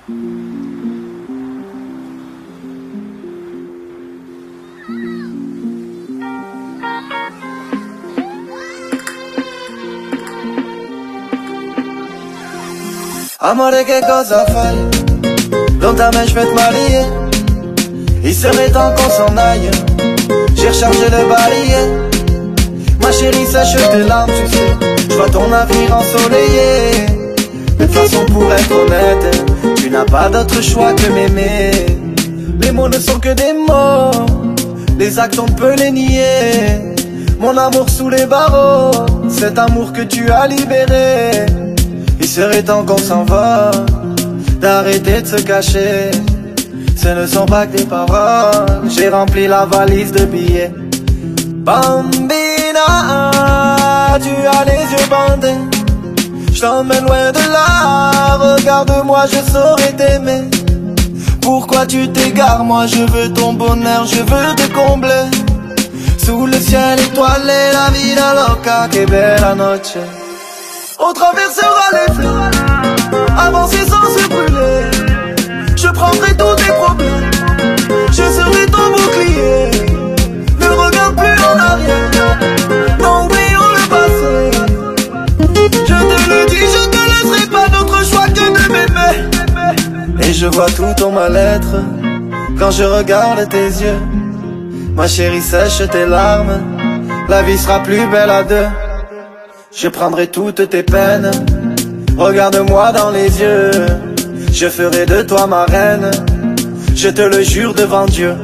Amore, che cosa fai? Lontamente je vais te marier. Il serait temps qu'on s'en aille. J'ai rechargé le barillet. Ma chérie, sèche tes larmes, tu sais. Je vois ton avenir ensoleillé. De toute façon, pour être honnête, tu n'as pas d'autre choix que m'aimer. Les mots ne sont que des mots, les actes on peut les nier. Mon amour sous les barreaux, cet amour que tu as libéré. Il serait temps qu'on s'en va, d'arrêter de se cacher. Ce ne sont pas que des paroles, j'ai rempli la valise de billets. Bambina, tu as les yeux bandés. Je t'emmène loin de là, regarde-moi, je saurais t'aimer. Pourquoi tu t'égares, moi je veux ton bonheur, je veux te combler. Sous le ciel étoilé, la vida loca, que bella noche. On traversera les fleurs, avancer sans se brûler. Je prendrai tous tes problèmes, je serai ton bouclier. Ne regarde plus en arrière, non, oublions le passé. Je te le dis, je ne laisserai pas d'autre choix que de m'aimer. Et je vois tout ton mal-être quand je regarde tes yeux. Ma chérie, sèche tes larmes, la vie sera plus belle à deux. Je prendrai toutes tes peines, regarde-moi dans les yeux. Je ferai de toi ma reine, je te le jure devant Dieu.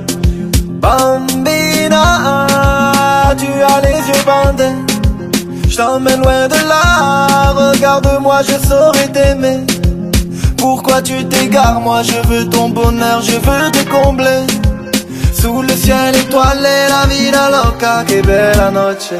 Bambina, tu as les yeux bandés. Je t'emmène loin de là, regarde-moi, je saurais t'aimer. Pourquoi tu t'égares, moi je veux ton bonheur, je veux te combler. Sous le ciel étoilé, la vida loca, que bella noche.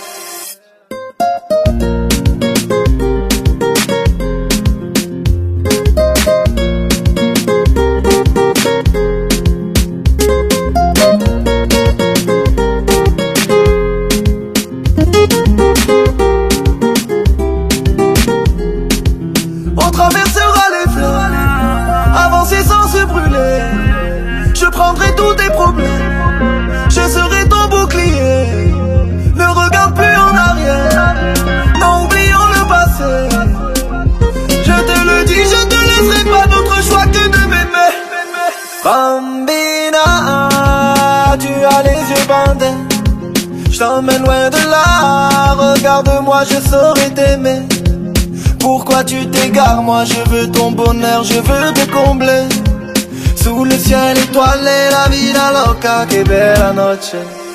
On traversera les fleurs, avancer sans se brûler. Je prendrai tous tes problèmes, je serai ton bouclier. Ne regarde plus en arrière, non, oublions le passé. Je te le dis, je ne laisserai pas d'autre choix que de m'aimer. Bambina, tu as les yeux bandés. Je t'emmène loin de là, regarde-moi, je saurais t'aimer. Pourquoi tu t'égares, moi je veux ton bonheur, je veux te combler. Sous le ciel étoilé, la vida loca, que bella noche.